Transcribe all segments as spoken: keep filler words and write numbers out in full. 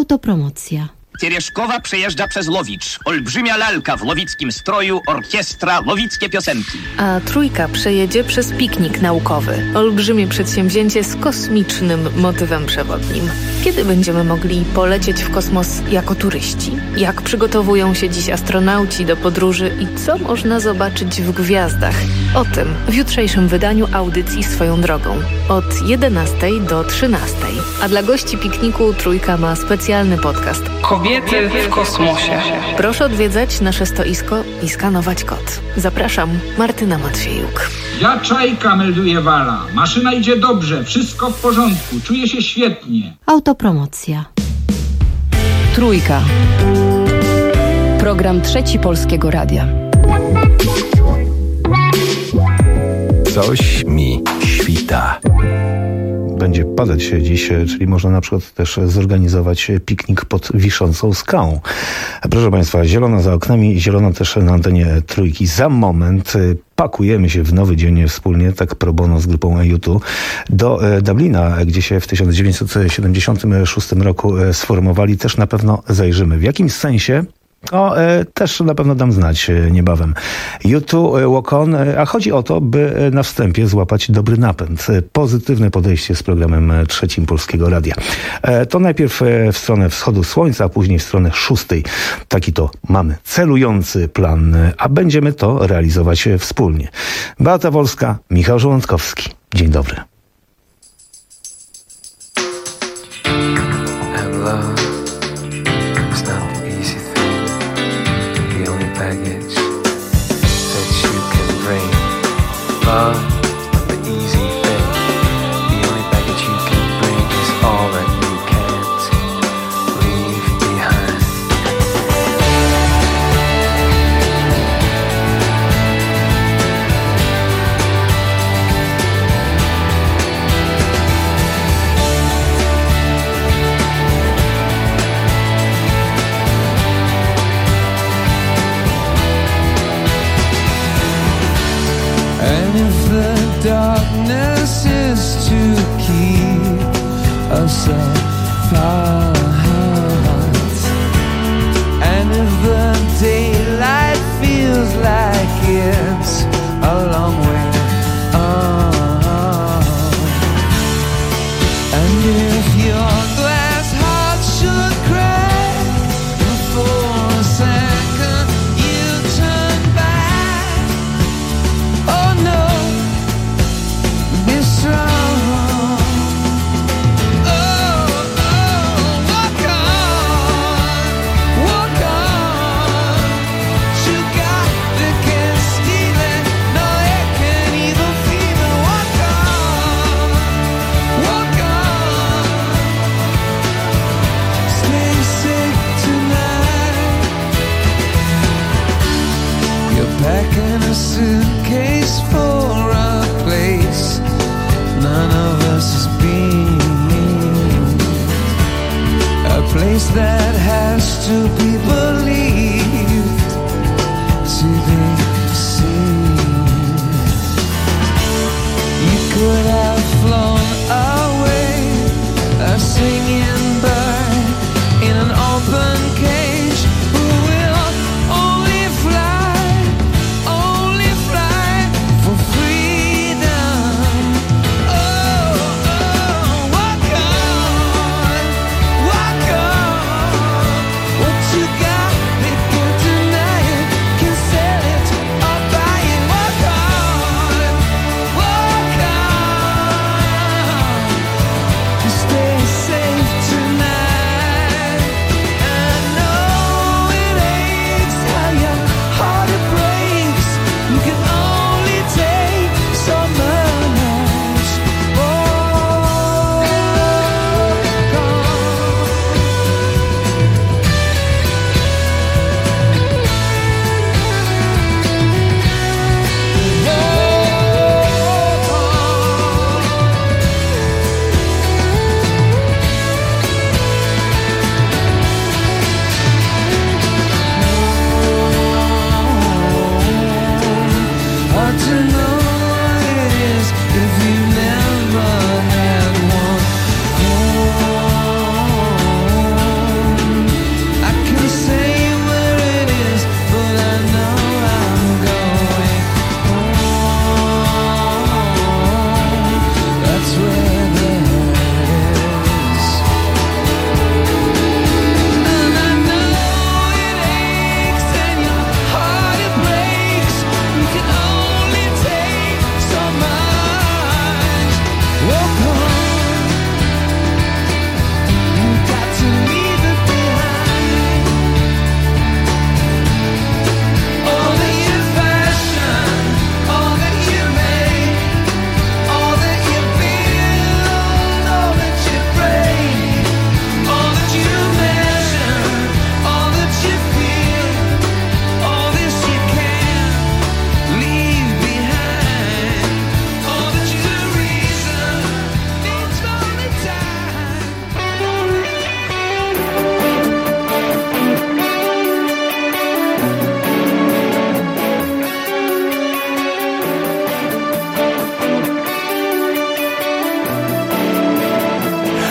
Autopromocja. Teрешkowa przejeżdża przez Lowicz. Olbrzymia lalka w lowickim stroju, orkiestra, lowickie piosenki. A Trójka przejedzie przez piknik naukowy. Olbrzymie przedsięwzięcie z kosmicznym motywem przewodnim. Kiedy będziemy mogli polecieć w kosmos jako turyści? Jak przygotowują się dziś astronauci do podróży i co można zobaczyć w gwiazdach? O tym w jutrzejszym wydaniu audycji Swoją drogą. Od jedenastej do trzynastej. A dla gości pikniku Trójka ma specjalny podcast. Kobiety w kosmosie. Proszę odwiedzać nasze stoisko i skanować kod. Zapraszam, Martyna Matwiejuk. Ja Czajka, melduje Wala. Maszyna idzie dobrze, wszystko w porządku, czuję się świetnie. Autopromocja. Trójka. Program Trzeci Polskiego Radia. Coś mi świta. Będzie padać się dziś, czyli można na przykład też zorganizować piknik pod wiszącą skałą. Proszę Państwa, zielono za oknami, zielono też na antenie Trójki. Za moment pakujemy się w nowy dzień wspólnie, tak pro bono z grupą E U dwa, do Dublina, gdzie się w tysiąc dziewięćset siedemdziesiątym szóstym roku sformowali. Też na pewno zajrzymy. W jakimś sensie O, e, też na pewno dam znać e, niebawem. U dwa Walk On, e, a chodzi o to, by e, na wstępie złapać dobry napęd. E, pozytywne podejście z programem e, Trzecim Polskiego Radia. E, to najpierw e, w stronę wschodu słońca, a później w stronę szóstej. Taki to mamy celujący plan, e, a będziemy to realizować e, wspólnie. Beata Wolska, Michał Żołądkowski. Dzień dobry. Love, not the easy thing. The only baggage you can bring is all that you can't leave behind. And if the darkness is to keep us apart, and if the daylight feels like it's a long way on, and if your glass heart should crack for a second, you turn back. Oh no, be strong. Oh, oh, walk on, walk on. You got the can steal it, no it can even feel it. Walk on, walk on. Stay safe tonight. You're packing a suitcase for a place none of us has been, a place that has to be believed to be seen. You could have flown away, a singing bird in an open cage who will only fly, only fly for freedom. Oh, oh, walk on, walk on. What you got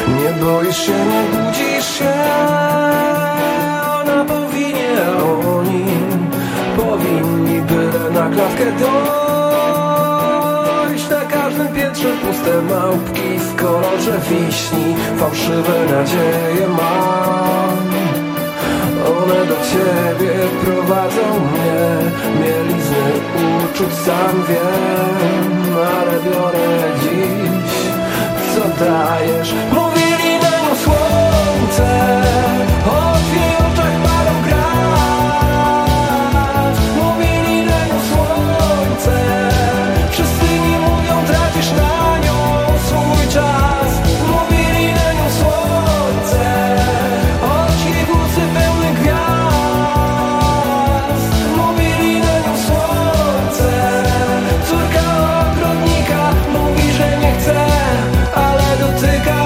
Nie boisz się, nie budzisz się. Ona powinie, oni powinni byle na klatkę dojść. Na każdym piętrze puste małpki w kolorze wiśni. Fałszywe nadzieje mam. One do ciebie prowadzą mnie. Mielizny uczuć sam wiem. Ale biorę dziś, co dajesz. Mówili nam słońce, o twych oczach parą gwiazd. Mówili nam słońce, wszyscy mi mówią, tracisz na nią swój czas. Mówili nam słońce, oczy włosy pełne gwiazd. Mówili nam słońce, córka ogrodnika mówi, że nie chce, ale dotyka.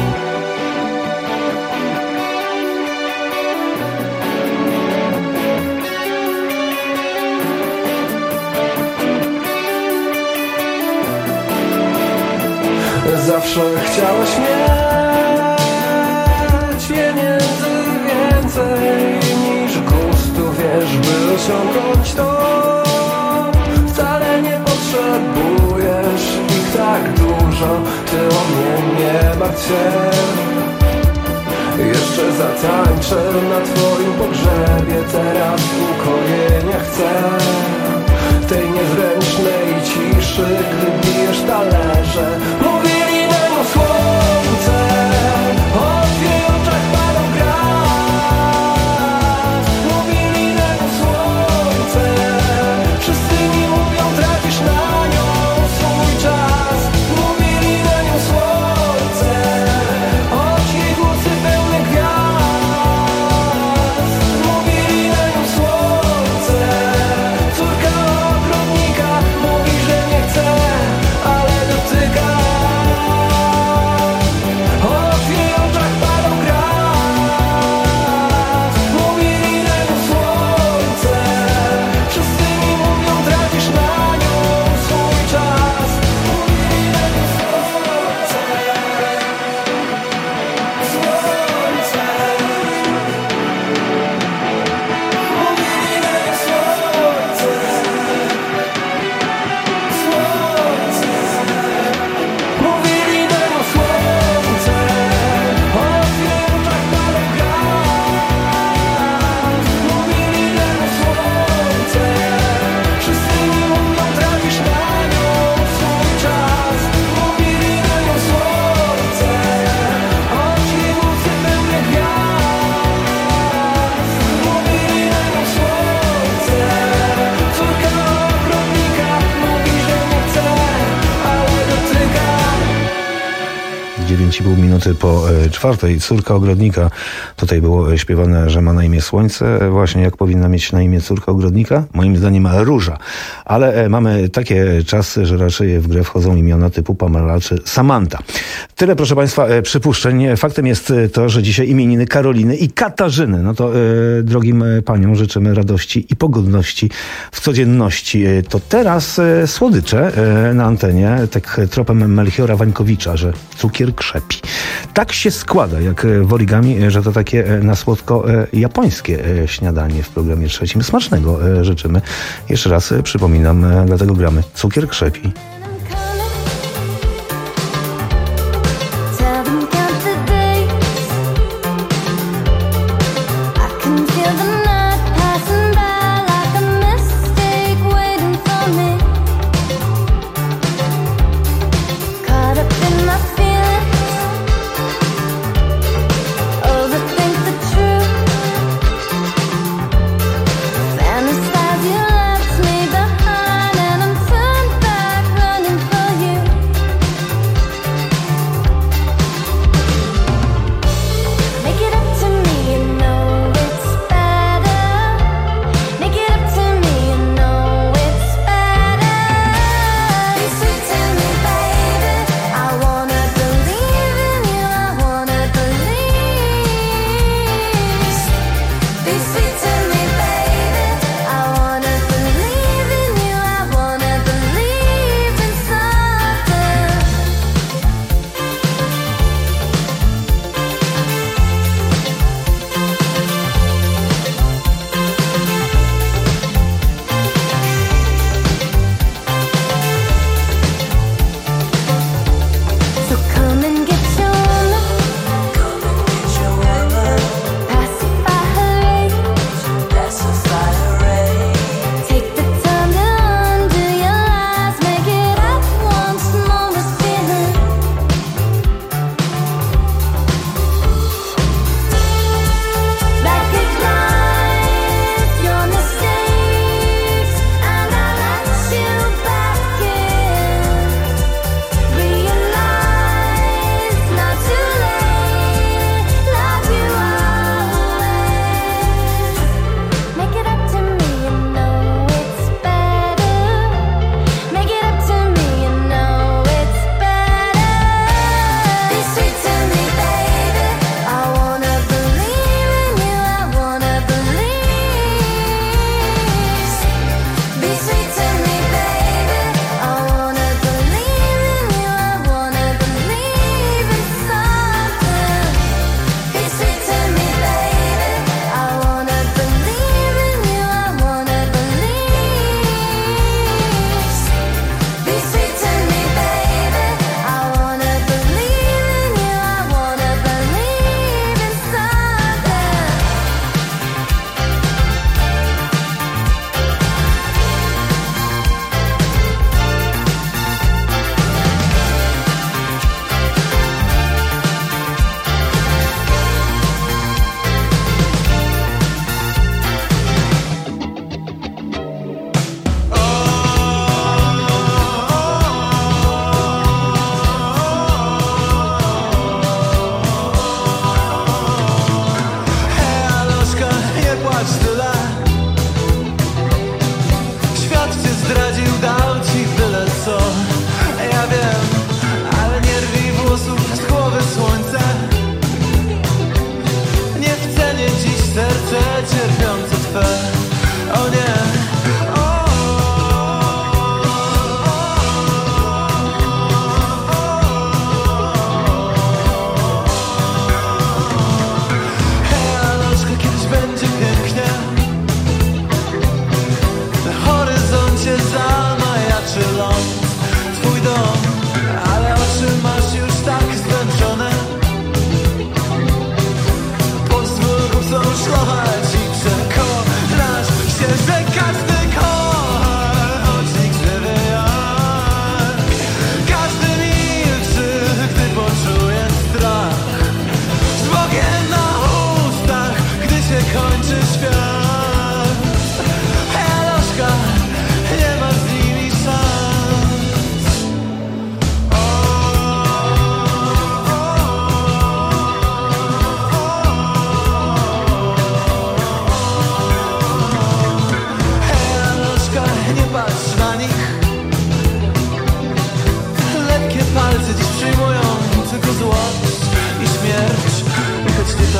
Zawsze chciałeś mieć pieniędzy więcej niż gustu, wiesz, by osiągnąć to. Wcale nie potrzebujesz ich tak dużo, ty o mnie nie martw się. Jeszcze zatańczę na twoim pogrzebie, teraz ukojenia chcę. Tej niezręcznej ciszy, gdy bijesz talerze. Mówili nam słońce, o twych oczach parą gwiazd. Mówili nam słońce, wszyscy mi mówią, tracisz na nią swój czas. Mówili nam słońce, oczy głosy pełne gwiazd. Mówili nam słońce, córka ogrodnika mówi, że nie chce, ale dotyka. O twych oczach parą gwiazd. Mówili nam słońce, wszyscy mi mówią, tracisz na nią swój czas. Mówili nam słońce, słońce. Mówili nam słońce, słońce. Mówili nam słońce, o twych oczach parą gwiazd. Mówili nam słońce, wszyscy mi mówią, tracisz na nią swój czas. Mówili nam słońce, oczy łzy pełne gwiazd. Mówili nam słońce, córka ogrodnika mówi, że nie chce, ale dotyka. dziewięć i pół minuty po e, czwartej. Córka ogrodnika. Tutaj było śpiewane, że ma na imię Słońce. Właśnie jak powinna mieć na imię córka ogrodnika? Moim zdaniem Róża. Ale e, mamy takie czasy, że raczej w grę wchodzą imiona typu Pamela czy Samantha. Tyle, proszę Państwa, e, przypuszczeń. Faktem jest to, że dzisiaj imieniny Karoliny i Katarzyny. No to e, drogim paniom życzymy radości i pogodności w codzienności. E, to teraz e, słodycze e, na antenie, tak tropem Melchiora Wańkowicza, że cukier krzepi. Tak się składa, jak w origami, że to takie na słodko japońskie śniadanie w programie trzecim. Smacznego życzymy. Jeszcze raz przypominam, dlatego gramy cukier krzepi. Fantasize you left me behind, and I'm turned back.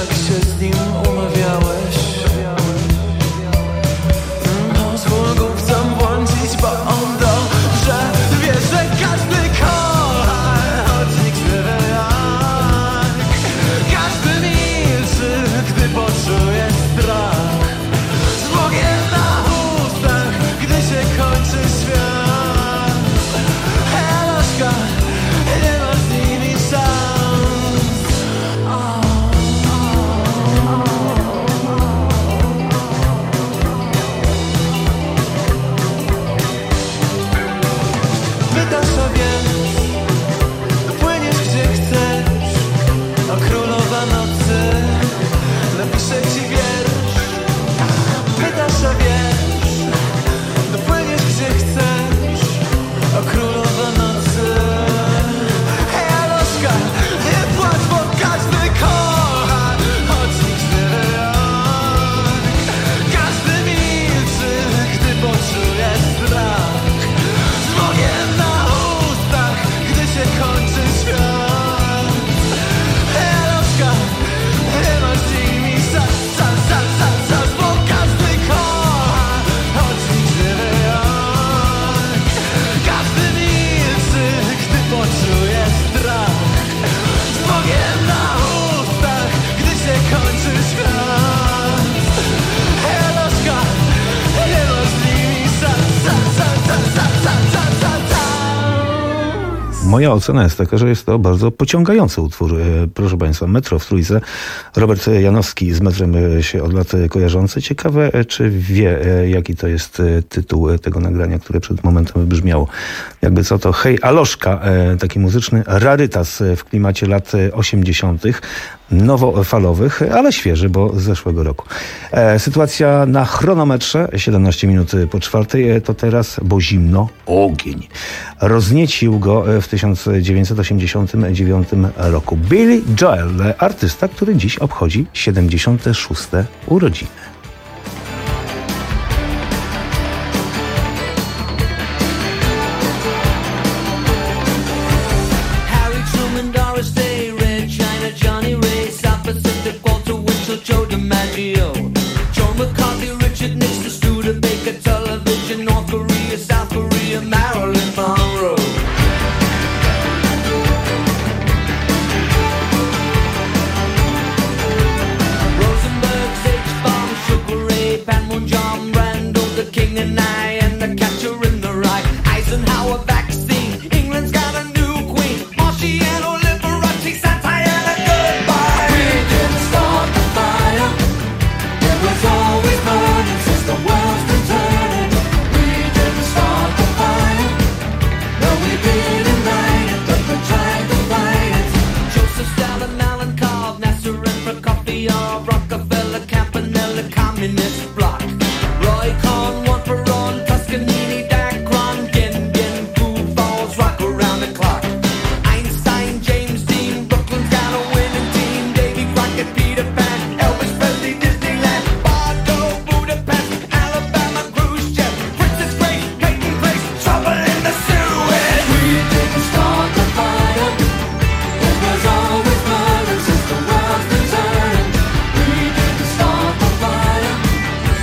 jak się z nim umawiałeś. Pozwól głupcom błądzić, bo on dobrze wie, że każdy kocha, choć nikt nie wie jak. Każdy milczy, gdy poczuje strach, z Bogiem na ustach, gdy się kończy świat. Eloszka, nie ma z nimi szans. Pytasz, a więc dopłyniesz gdzie chcesz, a królowa nocy napisze ci wiersz. Pytasz, a wiesz, dopłyniesz gdzie chcesz, a królowa nocy. Hej, Aloszka, nie płacz, bo każdy kocha, choć nikt nie wie jak. Każdy milczy, gdy poczuje strach, z Bogiem na ustach, gdy się kończy świat. Hej, Aloszka, nie ma z nimi szans, szans, szans, szans, szans, bo każdy kocha, choć nikt nie wie jak. Każdy milczy, gdy poczuje strach, z Bogiem na ustach, gdy się kończy świat. Hej, Aloszka, nie ma z nimi szans, szans, szans, szans, szans, szans, szans, szans, szans. Moja ocena jest taka, że jest to bardzo pociągający utwór. E, Proszę Państwa, Metro w Trójce. Robert Janowski z Metrem e, się od lat kojarzący. Ciekawe, e, czy wie, e, jaki to jest e, tytuł e, tego nagrania, które przed momentem brzmiało. Jakby co to Hej Aloszka, e, taki muzyczny rarytas e, w klimacie lat e, osiemdziesiątych. Nowofalowych, ale świeży, bo z zeszłego roku. E, sytuacja na chronometrze, siedemnaście minut po czwartej, e, to teraz, bo zimno, ogień. Rozniecił go e, w tysiąc dziewięćset osiemdziesiątym dziewiątym roku. Billy Joel, artysta, który dziś obchodzi siedemdziesiąte szóste urodziny. Harry Truman, Doris Day, Red China, Johnny Ray, South Pacific, Walter Winchell, Joe DiMaggio, Joe McCarthy, Richard Nixon, Studebaker, television, North Korea, South Korea, Marilyn Monroe. Rosenberg, H-Bomb, Sugar Ray, Panmunjom, Randall, the King and I, and the Catcher in the Rye, Eisenhower vaccine, England's got a new queen, Marciano, Liberace, Santana, goodbye. We didn't start the fire, it was always burning since the world's been turning. We didn't start the fire, no we didn't light it, but we tried to fight it. Joseph Stalin, Alan Cobb, Nasser and Prokofiev, Rockefeller, Campanella, Communist Bloc, Roy Cohn, one for all, Toscanini, Dacron, Gin, Gin, Food Falls, rock around the clock. Einstein, James Dean, Brooklyn's got a winning team, Davy Crockett, Peter Pan, Elvis Presley, Disneyland, Bardo, Budapest, Alabama, Khrushchev, Princess Grace, Peyton Place, trouble in the Suez. We didn't start the fire, it was always burning since the world's been turning. We didn't start the fire,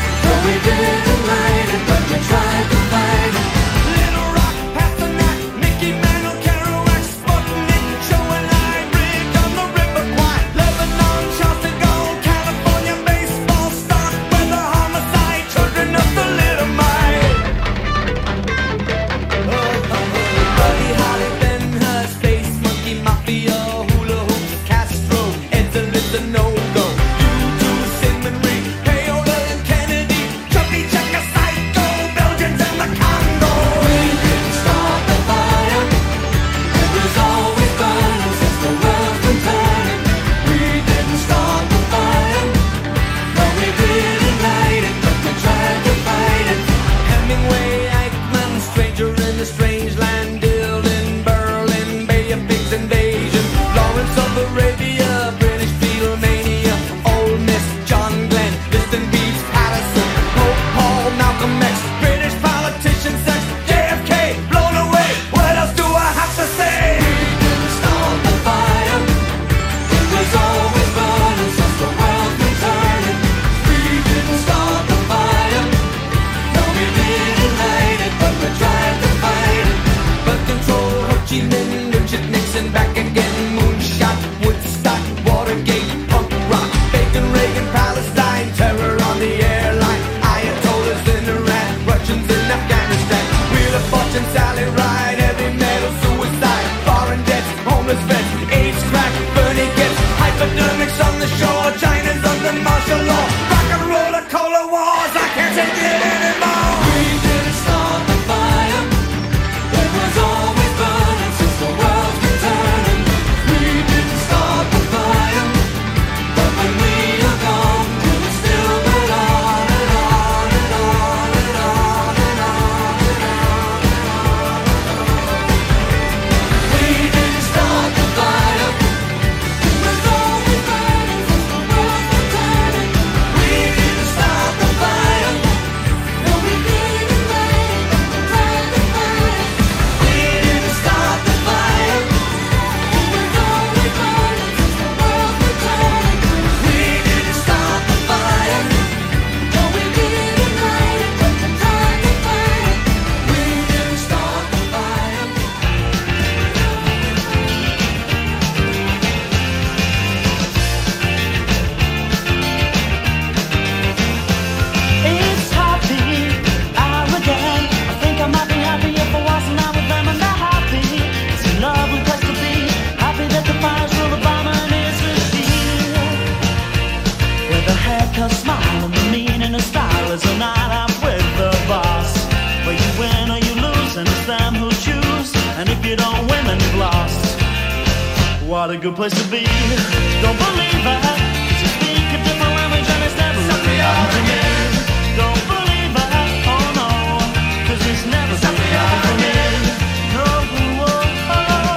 What a good place to be. Don't believe I to speak a different language and it's never really happened to me. Don't believe I, oh no, cause it's never really happened to me. No, oh,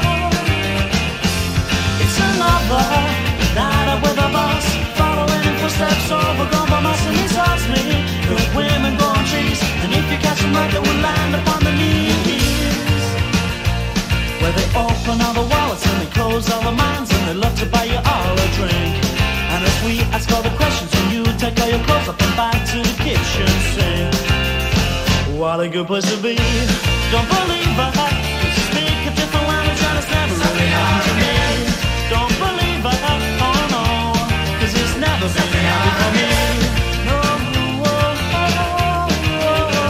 oh. It's another night up with a boss, following in footsteps overgrown by moss, and he salts me. Good women growing trees, and if you catch them right, they will land upon the knees. Where they open all the wallets and they close all the minds, and they love to buy you all a drink. And if we ask all the questions, and you take all your clothes up and back to the kitchen sink. What a good place to be. Don't believe I could speak a different language and it's never really happened to me. Don't believe I, oh no, cause it's never really happened for me. No, oh, oh, oh, oh.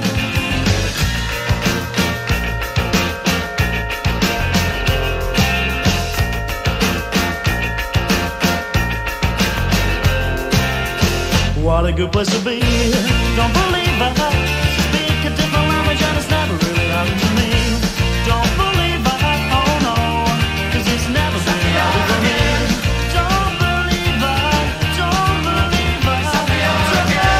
What a good place to be. Don't believe I speak a different language and it's never really happened to me. Don't believe I, oh no, cause it's never really happened to me. Don't believe I, don't believe I, don't believe I.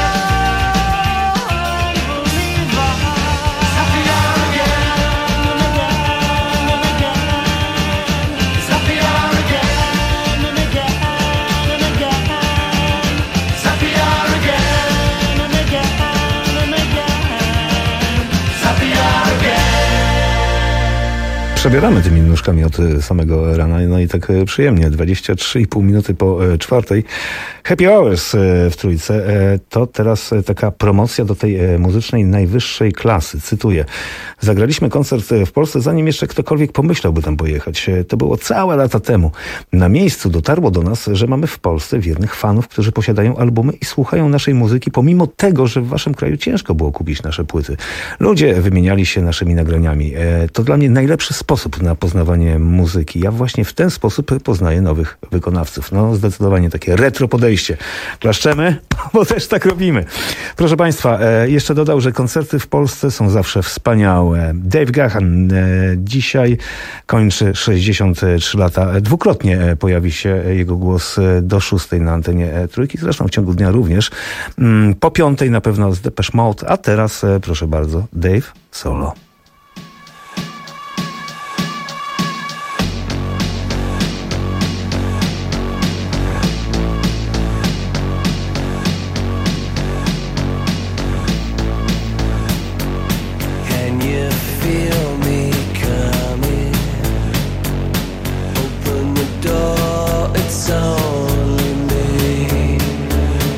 Sappiamo again and again and again. Sappiamo again and again and again. Sappiamo again and again and again. Sappiamo again. Przebieramy tymi nóżkami od samego rana, no i tak przyjemnie, dwadzieścia trzy i pół minuty po czwartej. Happy Hours w Trójce. To teraz taka promocja do tej muzycznej najwyższej klasy. Cytuję. Zagraliśmy koncert w Polsce, zanim jeszcze ktokolwiek pomyślałby tam pojechać. To było całe lata temu. Na miejscu dotarło do nas, że mamy w Polsce wiernych fanów, którzy posiadają albumy i słuchają naszej muzyki, pomimo tego, że w waszym kraju ciężko było kupić nasze płyty. Ludzie wymieniali się naszymi nagraniami. To dla mnie najlepszy sposób na poznawanie muzyki. Ja właśnie w ten sposób poznaję nowych wykonawców. No, zdecydowanie takie retro podejście. Klaszczemy, bo też tak robimy. Proszę Państwa, jeszcze dodał, że koncerty w Polsce są zawsze wspaniałe. Dave Gahan dzisiaj kończy sześćdziesiąt trzy lata. Dwukrotnie pojawi się jego głos do szóstej na antenie Trójki, zresztą w ciągu dnia również. Po piątej na pewno z Depeche Mode, a teraz proszę bardzo, Dave solo.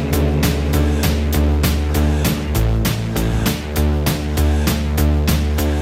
Only me.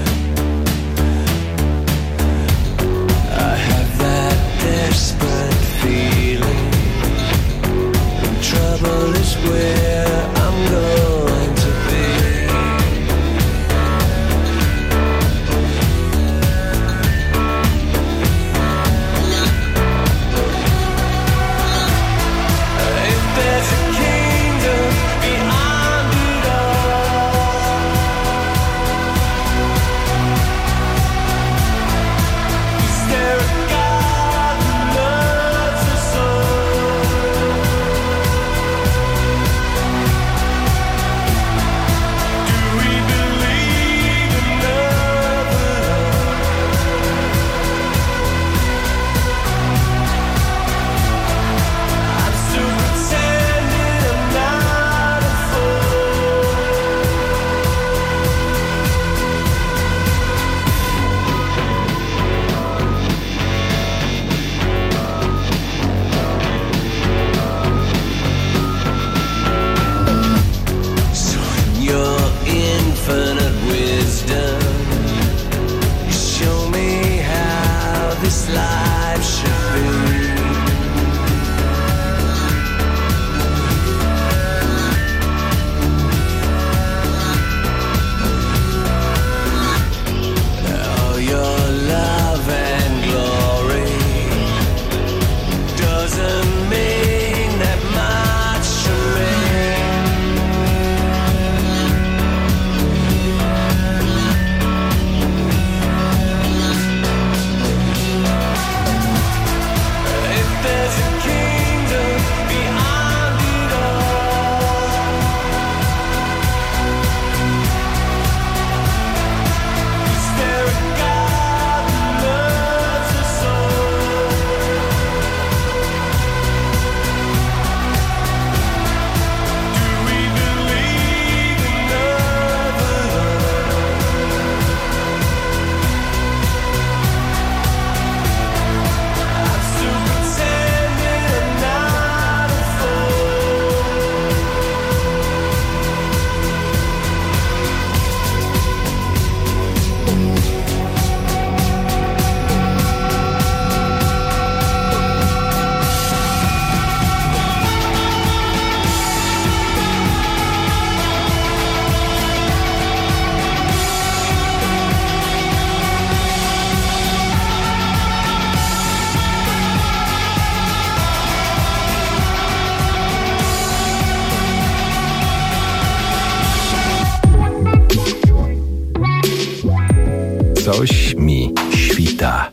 Coś mi świta.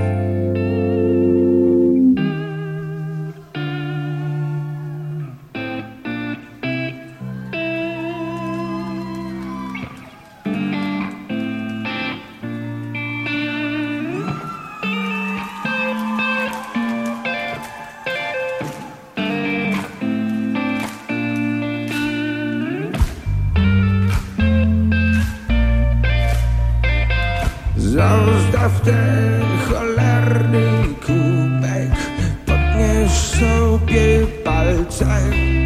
Zostaw ten cholerny kubek, podnieś sobie palce,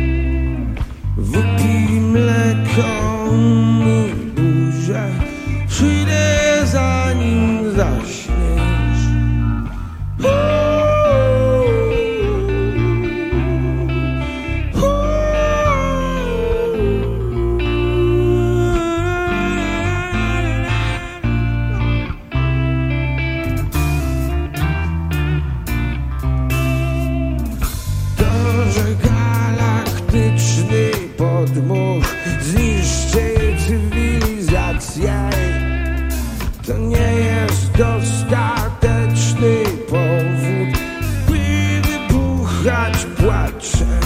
wypij mleko mi buzię, przyjdę zanim zaśniesz. Podmuch zniszczy cywilizację. To nie jest dostateczny powód, by wybuchać płaczem.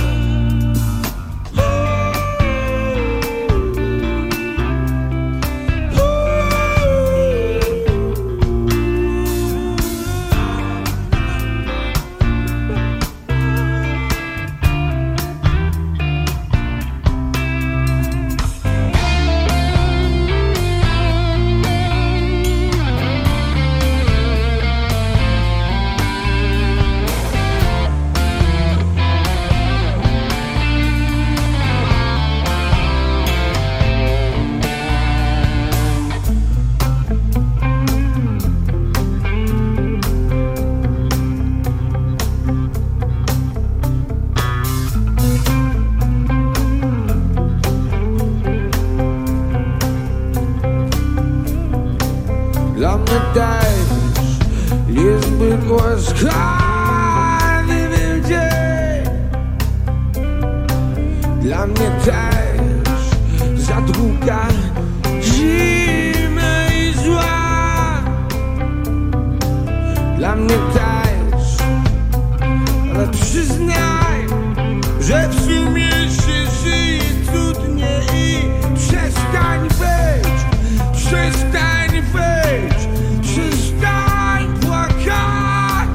Dla mnie też niezbyt łaskawy był dzień. Dla mnie też za długa zima i zła. Dla mnie też, ale przyznaj, że w sumie się żyje cudnie i przestań być, przestań być, przestań płakać.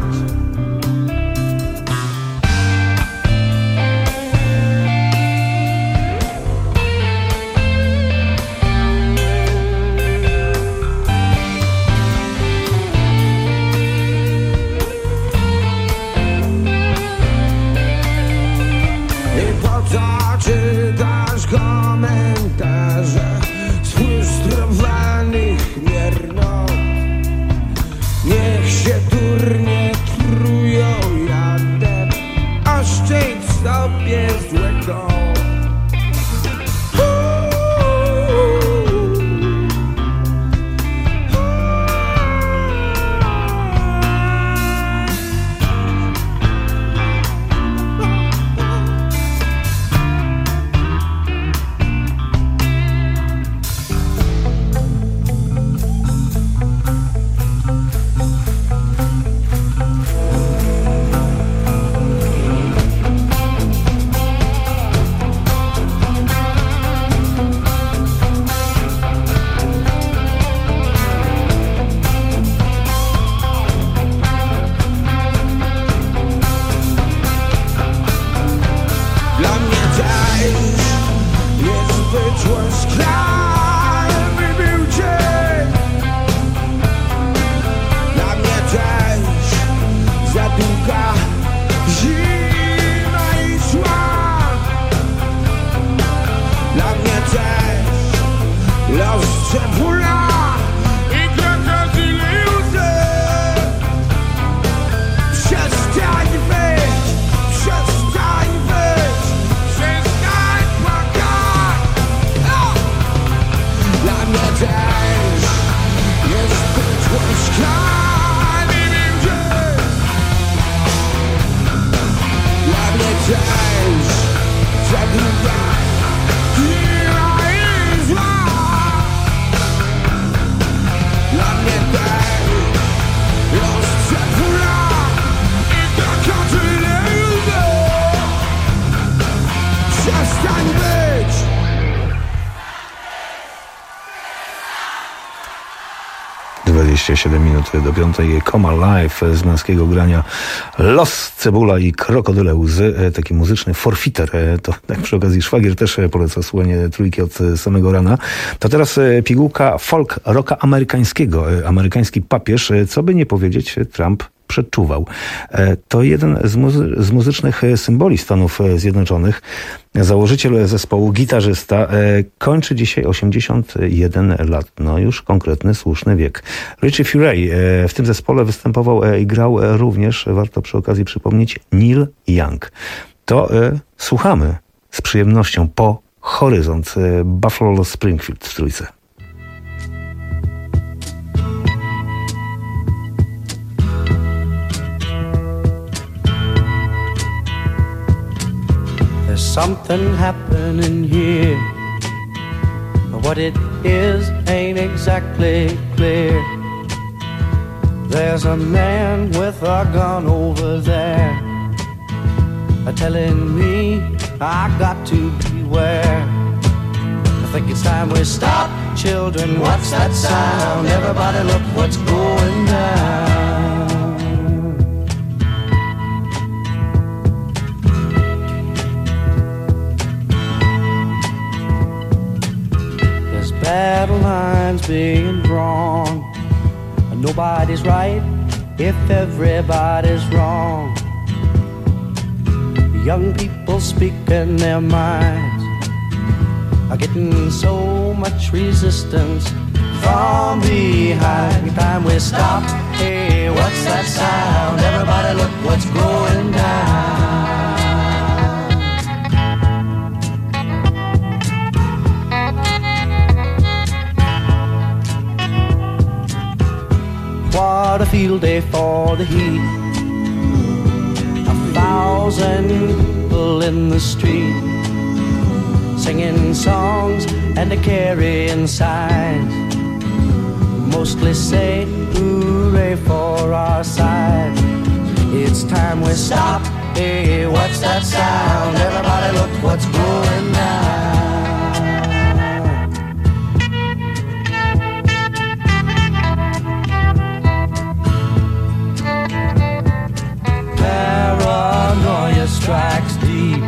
I po co czytasz komentarze sfrustrowanych miernot? Niech się durnie trują jadem, oszczędź sobie złego. Dla mnie też niezbyt łaskawy był dzień. Dla mnie też za długa zima i zła. Dla mnie też los cebula i krokodyle łzy. Przestań być, przestań być, przestań płakać. Dla mnie też jest być łaskawy był dzień. Dla mnie też za długa zima i zła. Dla mnie też dwadzieścia siedem minut do piątej. Come Alive z męskiego grania Los, Cebula i Krokodyle Łzy. Taki muzyczny forfiter. To tak przy okazji szwagier też poleca słuchanie trójki od samego rana. To teraz pigułka folk rocka amerykańskiego. Amerykański papież, co by nie powiedzieć, Trump przeczuwał. To jeden z, muzy- z muzycznych symboli Stanów Zjednoczonych. Założyciel zespołu, gitarzysta, kończy dzisiaj osiemdziesiąt jeden lat. No już konkretny, słuszny wiek. Richie Furay w tym zespole występował i grał również, warto przy okazji przypomnieć, Neil Young. To słuchamy z przyjemnością po Horyzont, Buffalo Springfield w trójce. There's something happening here. What it is ain't exactly clear. There's a man with a gun over there, telling me I got to beware. I think it's time we stop. Children, what's that sound? Everybody look what's going down. Battle lines being drawn. Nobody's right if everybody's wrong. Young people speaking their minds are getting so much resistance from behind. Time we stop. Hey, what's that sound? Everybody look what's going down. What a field day for the heat. A thousand people in the street, singing songs and a carrying signs. Mostly say hooray for our side. It's time we stop. Hey, what's that sound? Everybody look what's going down. Paranoia strikes deep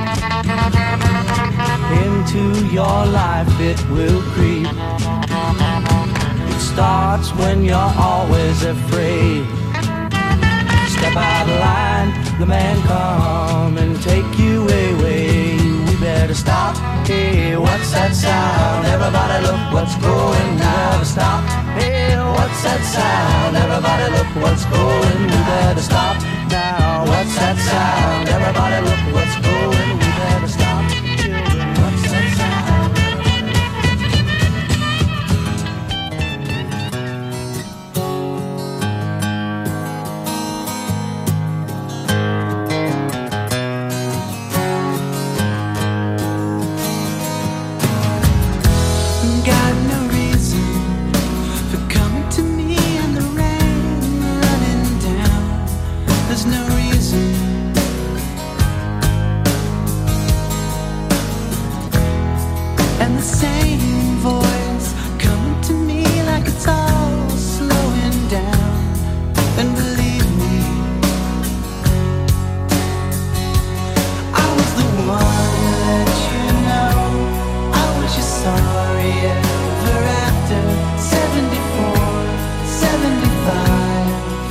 into your life, it will creep. It starts when you're always afraid. Step out of line, the man come and take you away. We better stop. Hey, what's that sound? Everybody look what's going down. Stop. Hey, what's that sound? Everybody look what's going. We better stop now. What's that sound? Everybody look what's going. We better stop. Children, what's that sound? Got no reason for coming to me in the rain, running down. There's no reason. And the same voice coming to me like it's all slowing down. And believe me, I was the one to let you know I was your sorry ever after. Seventy-four, seventy-five.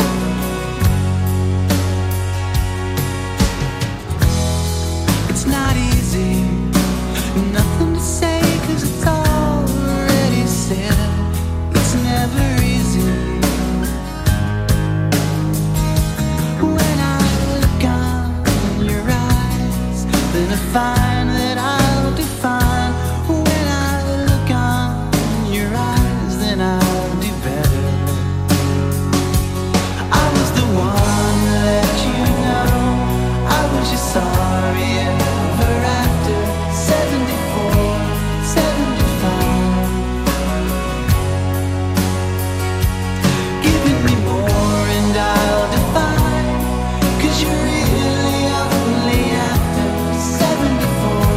It's not easy, nothing to say 'cause it's already said. It's never easy. When I look on your eyes, then I find that I'll do fine. When I look on your eyes, then I'll do better. I was the one to let you know I was your sorry ever after. Seventy-four, seventy-five. Giving me more and I'll define, 'cause you're really only after. Seventy-four,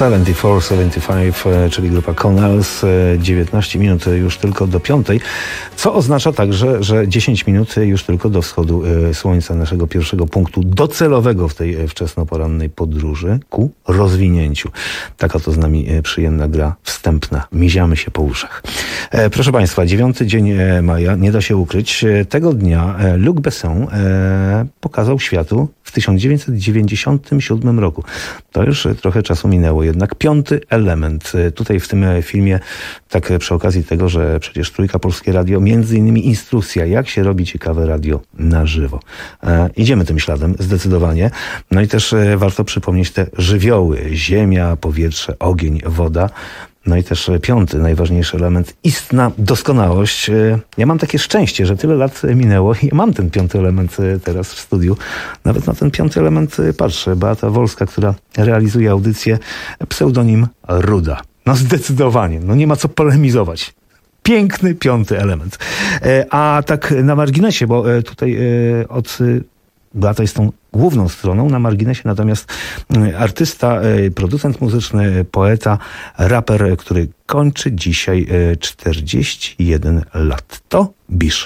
siedemdziesiąt cztery siedemdziesiąt pięć, czyli grupa Connells. dziewiętnaście minut już tylko do piątej, co oznacza także, że dziesięć minut już tylko do wschodu słońca, naszego pierwszego punktu docelowego w tej wczesnoporannej podróży ku rozwinięciu. Taka to z nami przyjemna gra wstępna. Miziamy się po uszach. Proszę Państwa, dziewiąty dzień maja, nie da się ukryć. Tego dnia Luc Besson pokazał światu w tysiąc dziewięćset dziewięćdziesiątym siódmym roku. To już trochę czasu minęło, jednak piąty element. Tutaj w tym filmie, tak przy okazji tego, że przecież Trójka Polskie Radio, między innymi instrukcja, jak się robi ciekawe radio na żywo. E, idziemy tym śladem, zdecydowanie. No i też e, warto przypomnieć te żywioły: ziemia, powietrze, ogień, woda. No i też piąty, najważniejszy element, istna doskonałość. Ja mam takie szczęście, że tyle lat minęło i mam ten piąty element teraz w studiu. Nawet na ten piąty element patrzę. Beata Wolska, która realizuje audycję, pseudonim Ruda. No zdecydowanie, no nie ma co polemizować. Piękny piąty element. A tak na marginesie, bo tutaj od... Beata jest tą główną stroną, na marginesie natomiast artysta, producent muzyczny, poeta, raper, który kończy dzisiaj czterdzieści jeden lat. To Bisz.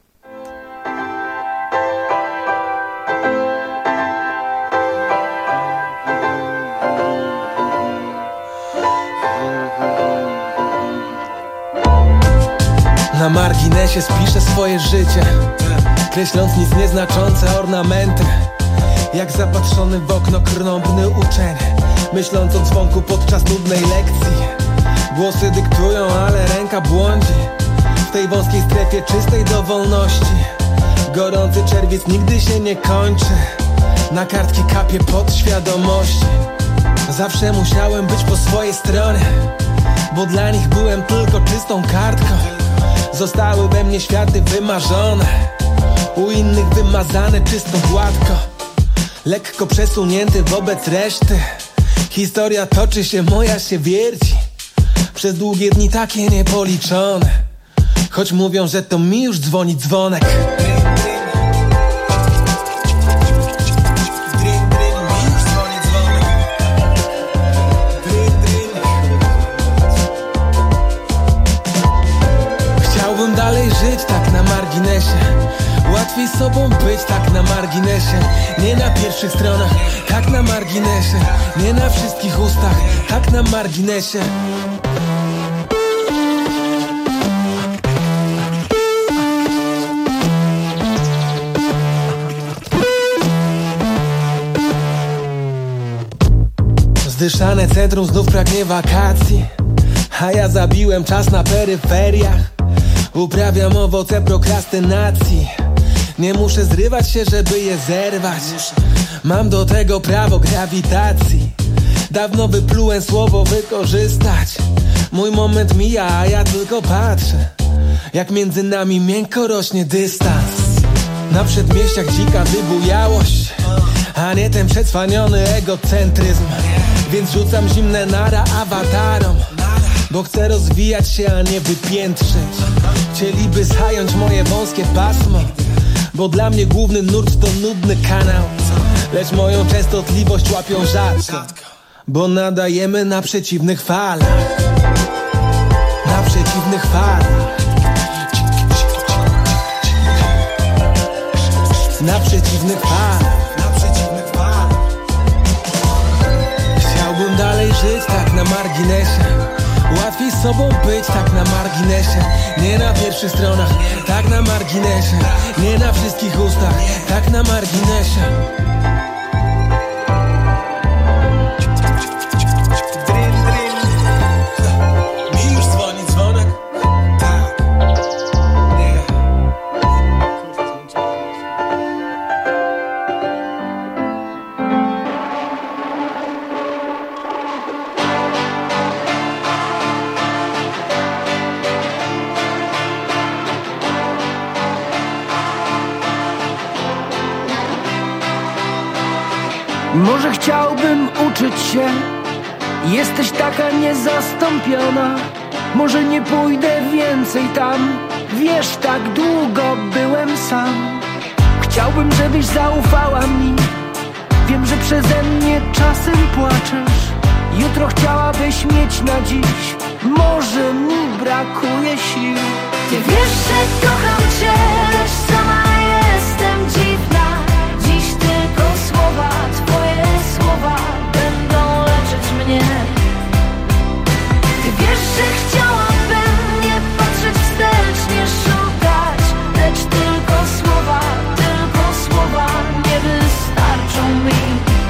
Na marginesie spiszę swoje życie, kreśląc nic nieznaczące ornamenty. Jak zapatrzony w okno krnąbny uczeń, myśląc o dzwonku podczas nudnej lekcji. Głosy dyktują, ale ręka błądzi w tej wąskiej strefie czystej dowolności. Gorący czerwiec nigdy się nie kończy, na kartki kapie podświadomości. Zawsze musiałem być po swojej stronie, bo dla nich byłem tylko czystą kartką. Zostały we mnie światy wymarzone, u innych wymazane czysto gładko, lekko przesunięty wobec reszty. Historia toczy się, moja się wierci, przez długie dni takie niepoliczone, choć mówią, że to mi już dzwoni dzwonek. Chciałbym dalej żyć tak na marginesie, łatwiej sobą być tak na marginesie. Nie na pierwszych stronach, tak na marginesie. Nie na wszystkich ustach, tak na marginesie. Zdyszane centrum znów pragnie wakacji, a ja zabiłem czas na peryferiach. Uprawiam owoce prokrastynacji, nie muszę zrywać się, żeby je zerwać. Mam do tego prawo grawitacji, dawno wyplułem słowo wykorzystać. Mój moment mija, a ja tylko patrzę, jak między nami miękko rośnie dystans. Na przedmieściach dzika wybujałość, a nie ten przetrwaniony egocentryzm. Więc rzucam zimne nara awatarom, bo chcę rozwijać się, a nie wypiętrzyć. Chcieliby zająć moje wąskie pasmo, bo dla mnie główny nurt to nudny kanał. Lecz moją częstotliwość łapią rzadko, bo nadajemy na przeciwnych falach. Na przeciwnych falach. Na przeciwnych falach. Chciałbym dalej żyć tak na marginesie, łatwiej sobą być tak na marginesie. Nie na pierwszych stronach, tak na marginesie. Nie na wszystkich ustach, tak na marginesie. Mi już dzwoni dzwonek. Tak. Może chciałbym uczyć się, jesteś taka niezastąpiona. Może nie pójdę więcej tam, wiesz, tak długo byłem sam. Chciałbym, żebyś zaufała mi, wiem, że przeze mnie czasem płaczesz. Jutro chciałabyś mieć na dziś. Może mi brakuje sił. Ty wiesz, że kocham cię, lecz sama jestem dziwna. Dziś tylko słowa, twoje słowa będą leczyć mnie. Ty wiesz, że chciałabym nie patrzeć wstecz, nie szukać, lecz tylko słowa, tylko słowa nie wystarczą mi.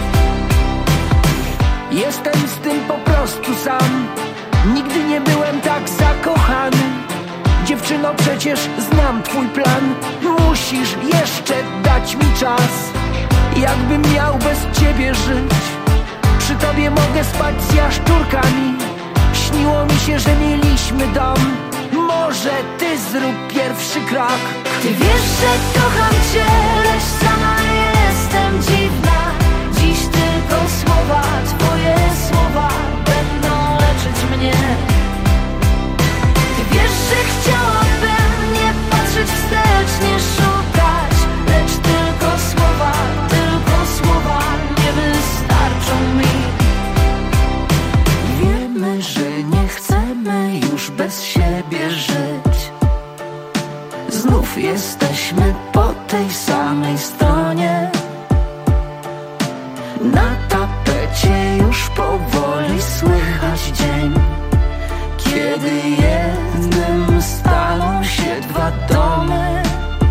Jestem z tym po prostu sam. Nigdy nie byłem tak zakochany. Dziewczyno, przecież znam twój plan. Musisz jeszcze dać mi czas. Jakbym miał bez ciebie żyć. Przy tobie mogę spać z jaszczurkami. Śniło mi się, że mieliśmy dom. Może ty zrób pierwszy krok. Ty wiesz, że kocham cię, lecz sama jestem dziwna. Dziś tylko słowa, twoje słowa będą leczyć mnie. Ty wiesz, że chciałabym nie patrzeć wstecz, nie szukać, lecz tylko słowa, tylko słowa nie wystarczą mi. Wiemy, że nie chcemy już bez siebie żyć. Znów jesteśmy po tej samej stronie. Na tapecie już powoli słychać dzień, kiedy jednym staną się dwa domy.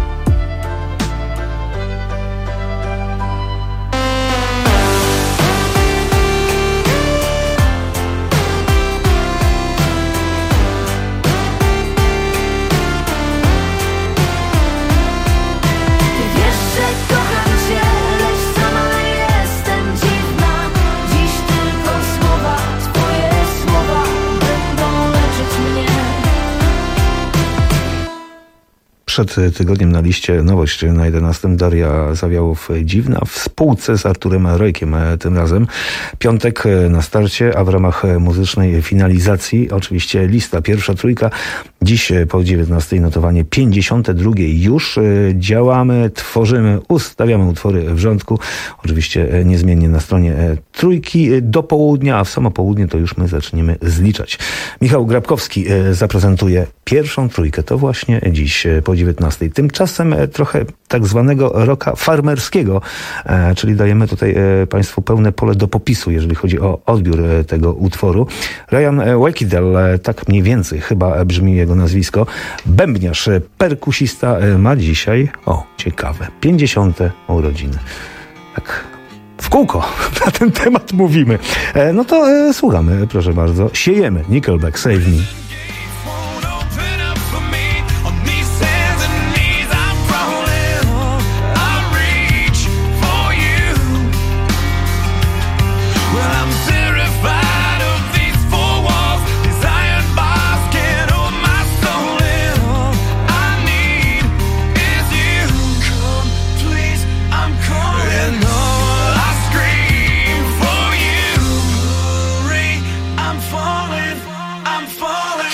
Przed tygodniem na liście nowość na jedenastym Daria Zawiałow Dziwna w spółce z Arturem Rojkiem tym razem. Piątek na starcie, a w ramach muzycznej finalizacji oczywiście lista pierwsza trójka. Dziś po dziewiętnastej notowanie pięćdziesiąte drugie. Już działamy, tworzymy, ustawiamy utwory w rządku. Oczywiście niezmiennie na stronie trójki do południa, a w samo południe to już my zaczniemy zliczać. Michał Grabkowski zaprezentuje pierwszą trójkę. To właśnie dziś po dziewiętnastej. Tymczasem trochę tak zwanego rocka farmerskiego, czyli dajemy tutaj Państwu pełne pole do popisu, jeżeli chodzi o odbiór tego utworu. Ryan Wakidel, tak mniej więcej chyba brzmi jego nazwisko. Bębniarz, perkusista ma dzisiaj, o ciekawe, pięćdziesiąte urodziny. Tak w kółko na ten temat mówimy. No to e, słuchamy, proszę bardzo. Siejemy. Nickelback, Save Me. I'm falling, I'm falling.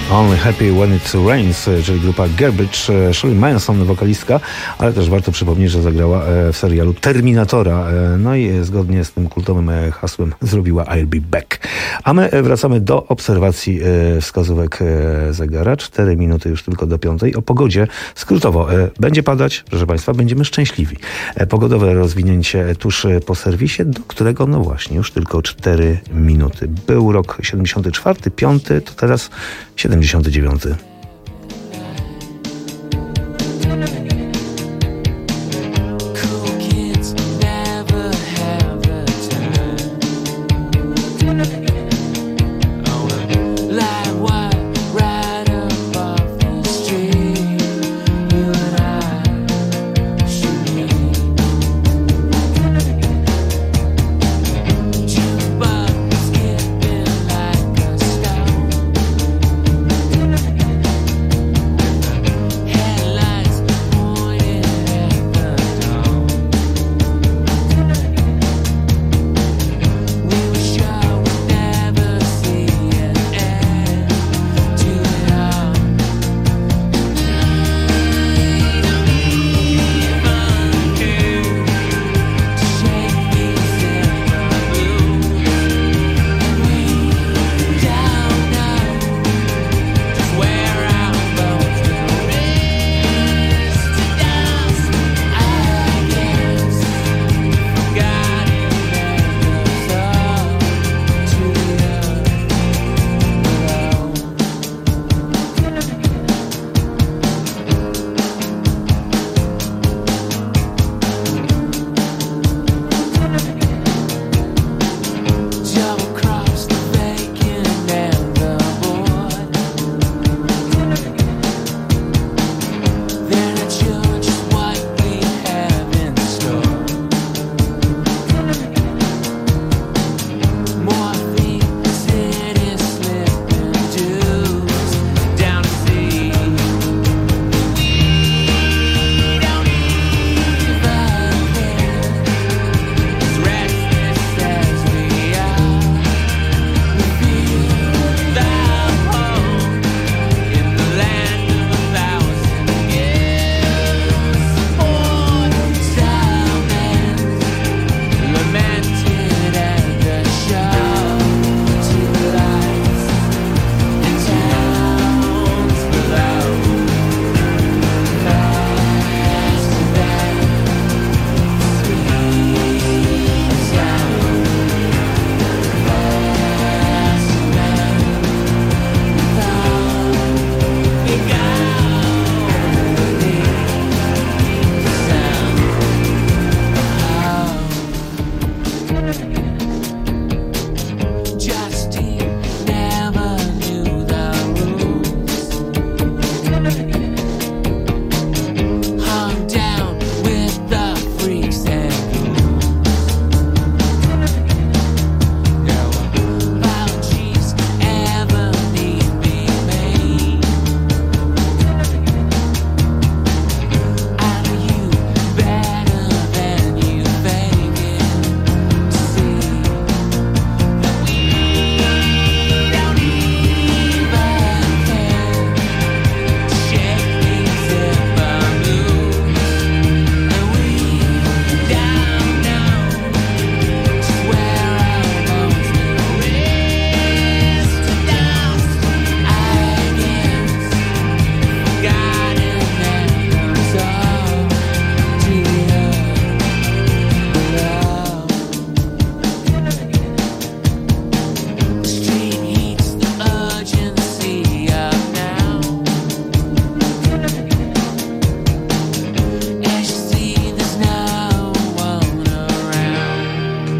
Only Happy When It Rains, czyli grupa Garbage, Shirley Manson, wokalistka, ale też warto przypomnieć, że zagrała w serialu Terminatora, no i zgodnie z tym kultowym hasłem zrobiła I'll Be Back. A my wracamy do obserwacji wskazówek zegara. Cztery minuty już tylko do piątej. O pogodzie skrótowo. Będzie padać, proszę Państwa, będziemy szczęśliwi. Pogodowe rozwinięcie tuż po serwisie, do którego no właśnie już tylko cztery minuty. Był rok siedemdziesiąty czwarty, piąty, to teraz siedemdziesiąty dziewiąty.